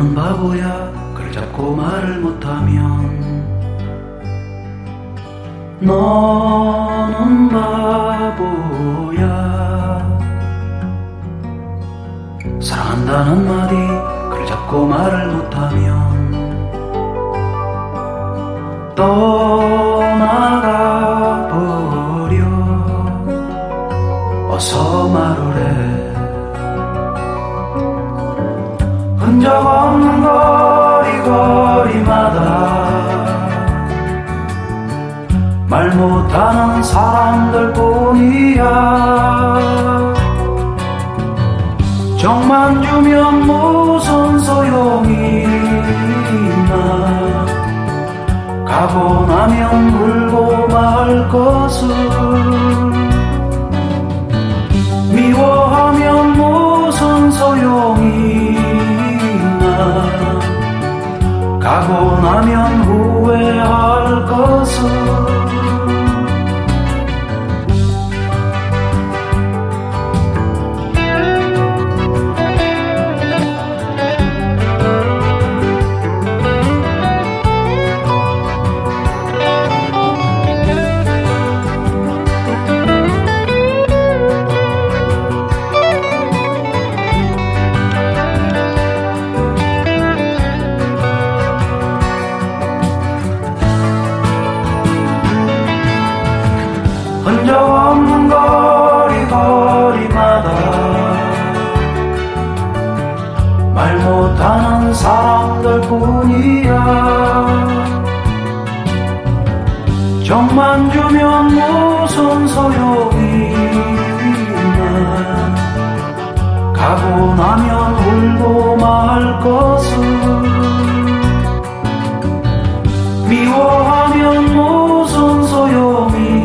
너는 바보야 그를 잡고 말을 못하면. 너는 바보야 사랑한다는 말이 그를 잡고 말을 못하면. 떠나가버려 어서 말을 해. 흔적 없는 거리마다 말 못하는 사람들 뿐이야. 정만 주면 무슨 소용이 있나. 가고 나면 울고 말 것을. 미워하면 무슨 소용이 있나. 가고 나면 후회할 것을. 흔적 없는 거리마다 말 못하는 사람들 뿐이야. 정만 주면 무슨 소용이 있나. 가고 나면 울고 말 것을. 미워하면 무슨 소용이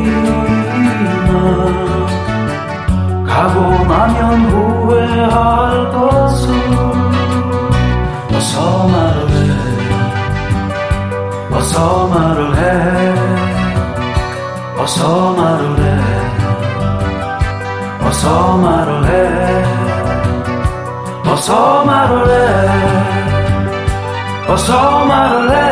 가고 나면 후회할 것을. 어서 말을 해. 어서 말을 해. 어서 말을 해. 어서 말을 해. 어서 말을 해. 어서 말을 해.